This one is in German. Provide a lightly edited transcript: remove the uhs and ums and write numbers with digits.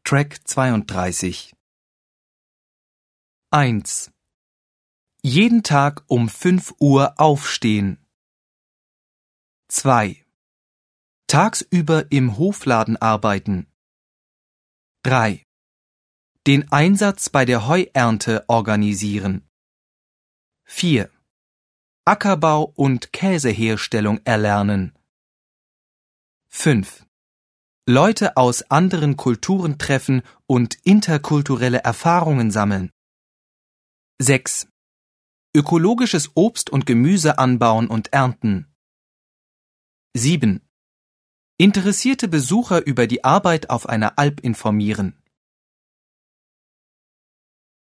Track 32. 1. Jeden Tag um 5 Uhr aufstehen. 2. Tagsüber im Hofladen arbeiten. 3. Den Einsatz bei der Heuernte organisieren. 4. Ackerbau und Käseherstellung erlernen. 5. Leute aus anderen Kulturen treffen und interkulturelle Erfahrungen sammeln. 6. Ökologisches Obst und Gemüse anbauen und ernten. 7. Interessierte Besucher über die Arbeit auf einer Alp informieren.